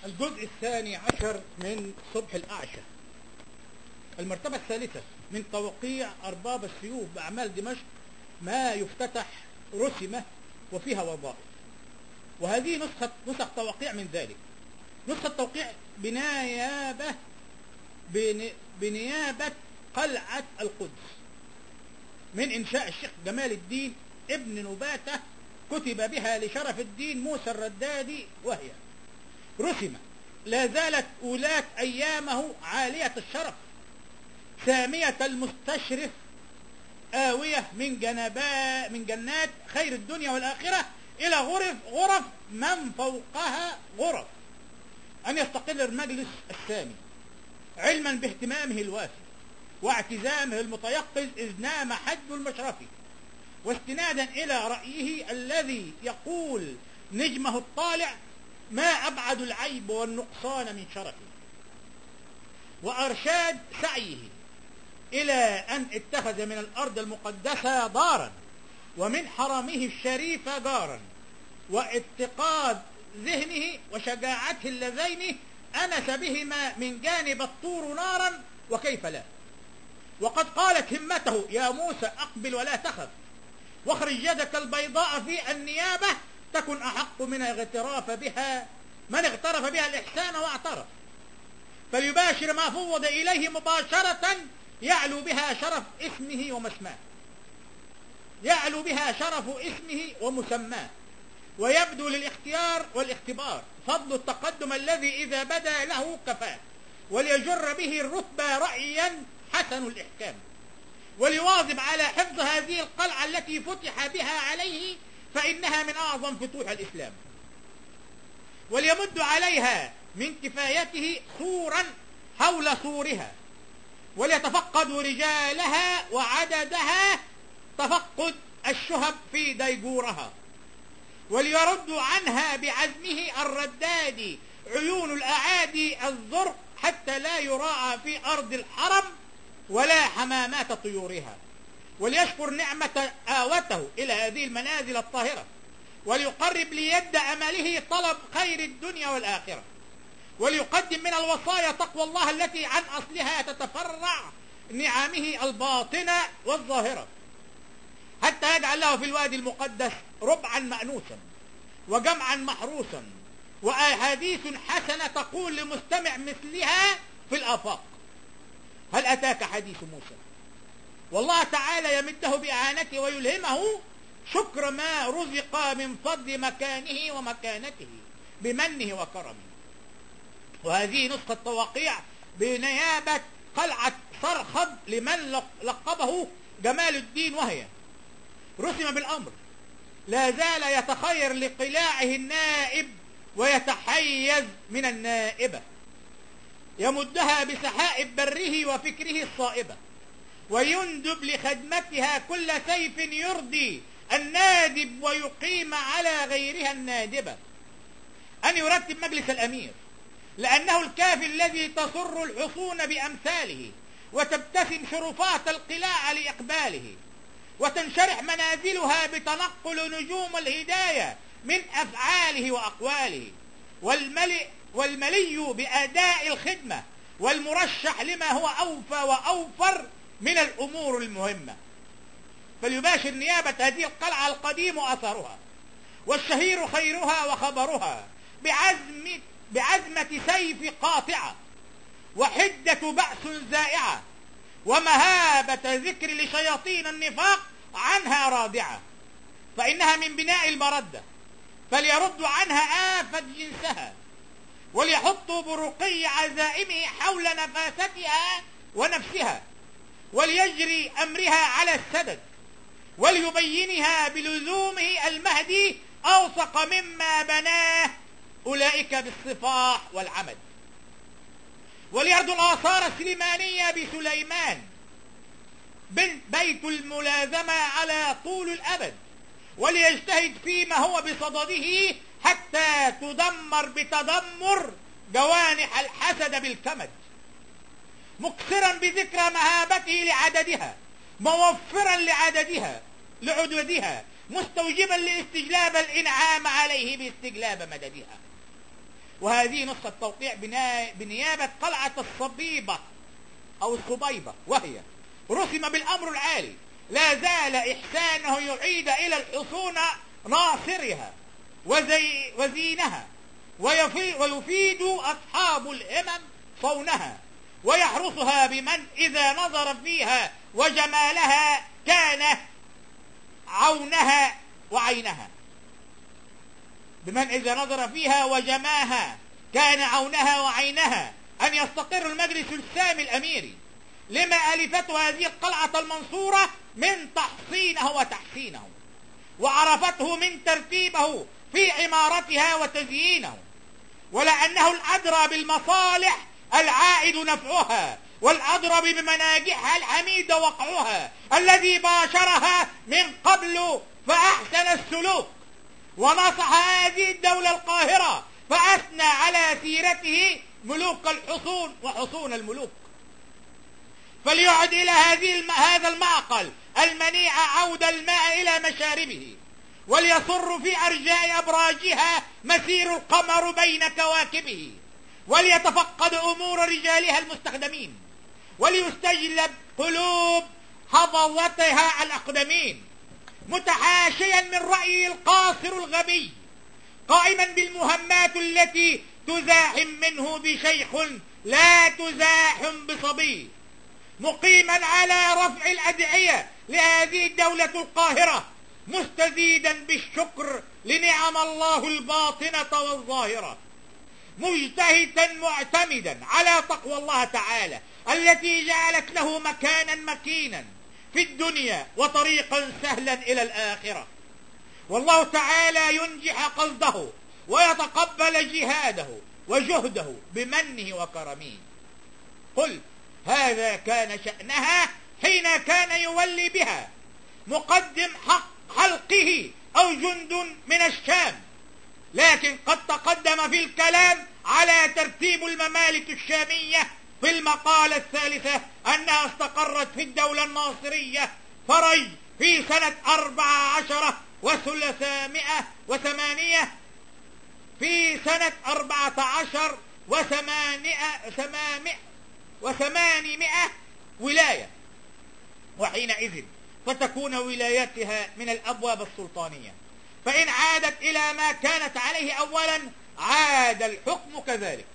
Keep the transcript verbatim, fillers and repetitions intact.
الجزء الثاني عشر من صبح الأعشى. المرتبة الثالثة من توقيع أرباب السيوف بأعمال دمشق ما يفتتح رسمة وفيها وظائف، وهذه نسخة نسخ توقيع من ذلك. نسخة توقيع بنيابة بنيابة قلعة القدس من إنشاء الشيخ جمال الدين ابن نباتة، كتب بها لشرف الدين موسى الردادي، وهي رسمة لا زالت أولاة أيامه عالية الشرف سامية المستشرف، آوية من جنبا من جنات خير الدنيا والآخرة إلى غرف غرف من فوقها غرف، أن يستقل المجلس السامي علما باهتمامه الوافي واعتزامه المتيقظ إذ نام حد المشرفي، واستنادا إلى رأيه الذي يقول نجمه الطالع ما أبعد العيب والنقصان من شرفه، وأرشاد سعيه إلى أن اتخذ من الأرض المقدسة دارا ومن حرمه الشريف جارا، واتقاد ذهنه وشجاعته اللذين أنس بهما من جانب الطور نارا وكيف لا. وقد قالت همته يا موسى أقبل ولا تخف، واخرج يدك البيضاء في النيابة تكن أحق من اغتراف بها من اغترف بها الإحسان واعترف، فليباشر ما فوض إليه مباشرة يعلو بها شرف اسمه ومسماه يعلو بها شرف اسمه ومسماه، ويبدو للاختيار والاختبار فضل التقدم الذي إذا بدا له كفاه، وليجر به الرتبة رأيا حسن الإحكام، وليواظب على حفظ هذه القلعة التي فتح بها عليه فإنها من أعظم فتوح الإسلام، وليمد عليها من كفايته سورا حول سورها، وليتفقد رجالها وعددها تفقد الشهب في ديجورها، وليرد عنها بعزمه الردادي عيون الأعادي الزرق حتى لا يراعى في أرض الحرم ولا حمامات طيورها، وليشكر نعمة آوته إلى هذه المنازل الطاهرة، وليقرب ليد أمله طلب خير الدنيا والآخرة، وليقدم من الوصايا تقوى الله التي عن أصلها تتفرع نعمه الباطنة والظاهرة، حتى يجعل له في الوادي المقدس ربعا مأنوسا وجمعا محروسا وأحاديث حسنة تقول لمستمع مثلها في الآفاق هل أتاك حديث موسى، والله تعالى يمده بإعانته ويلهمه شكر ما رزق من فضل مكانه ومكانته بمنه وكرمه. وهذه نسخة توقيع بنيابة قلعة صرخب لمن لقبه جمال الدين، وهي رسم بالأمر لا زال يتخير لقلاعه النائب ويتحيز من النائبة، يمدها بسحائب بره وفكره الصائبة، ويندب لخدمتها كل سيف يرضي النادب ويقيم على غيرها النادبة، أن يرتب مجلس الأمير لأنه الكافي الذي تسر الحصون بأمثاله وتبتسم شرفات القلاع لإقباله، وتنشرح منازلها بتنقل نجوم الهداية من أفعاله وأقواله، والملئ والملي بأداء الخدمة والمرشح لما هو أوفى وأوفر من الأمور المهمة. فليباشر نيابة هذه القلعة القديم أثرها والشهير خيرها وخبرها بعزم بعزمة سيف قاطعة وحدة بأس زائعة ومهابة ذكر لشياطين النفاق عنها رادعة، فإنها من بناء المردة فليرد عنها آفة جنسها، وليحطوا برقي عزائمه حول نفاستها ونفسها، وليجري أمرها على السدد، وليبينها بلزومه المهدي أوثق مما بناه أولئك بالصفاح والعمد، وليرد الآثار السليمانية بسليمان بيت الملازمة على طول الأبد، وليجتهد فيما هو بصدده حتى تدمر بتدمر جوانح الحسد بالكمد، مكسرا بذكرى مهابته لعددها، موفرا لعددها لعدودها، مستوجبا لاستجلاب الإنعام عليه باستجلاب مددها، وهذه نسخة توقيع بنيابة قلعة الصبيبة أو الصبيبة، وهي رسم بالأمر العالي لا زال إحسانه يعيد إلى الحصون ناصرها وزي وزينها، ويفيد أصحاب الهمم صونها، ويحرسها بمن إذا نظر فيها وجمالها كان عونها وعينها، بمن إذا نظر فيها وجماها كان عونها وعينها، أن يستقر المجلس السامي الأميري لما ألفته هذه القلعة المنصورة من تحصينه وتحسينه، وعرفته من ترتيبه في عمارتها وتزيينه، ولأنه الأدرى بالمصالح العائد نفعها، والأضرب بمناجحها الحميد وقعها، الذي باشرها من قبل فأحسن السلوك، ونصح هذه الدولة القاهرة فأثنى على سيرته ملوك الحصون وحصون الملوك، فليعد إلى هذه الم... هذا المعقل المنيع عود الماء إلى مشاربه، وليصر في أرجاء أبراجها مسير القمر بين كواكبه، وليتفقد أمور رجالها المستخدمين، وليستجلب قلوب حفظتها الأقدمين، متحاشيا من رأيه القاصر الغبي، قائما بالمهمات التي تزاحم منه بشيخ لا تزاحم بصبي، مقيما على رفع الأدعية لهذه الدولة القاهرة، مستزيدا بالشكر لنعم الله الباطنة والظاهرة، مجتهدا معتمدا على تقوى الله تعالى التي جعلت له مكانا مكينا في الدنيا وطريقا سهلا إلى الآخرة، والله تعالى ينجح قصده ويتقبل جهاده وجهده بمنه وكرمه. قل هذا كان شأنها حين كان يولي بها مقدم حق حلقه أو جند من الشام، لكن قد تقدم في الكلام على ترتيب الممالك الشامية في المقالة الثالثة أنها استقرت في الدولة الناصرية فري في سنة أربع عشر وثلاثمائة وثمانية في سنة أربعة عشر وثمانمائة وثمانمائة ولاية، وحينئذ فتكون ولايتها من الأبواب السلطانية، فإن عادت إلى ما كانت عليه أولا عاد الحكم كذلك.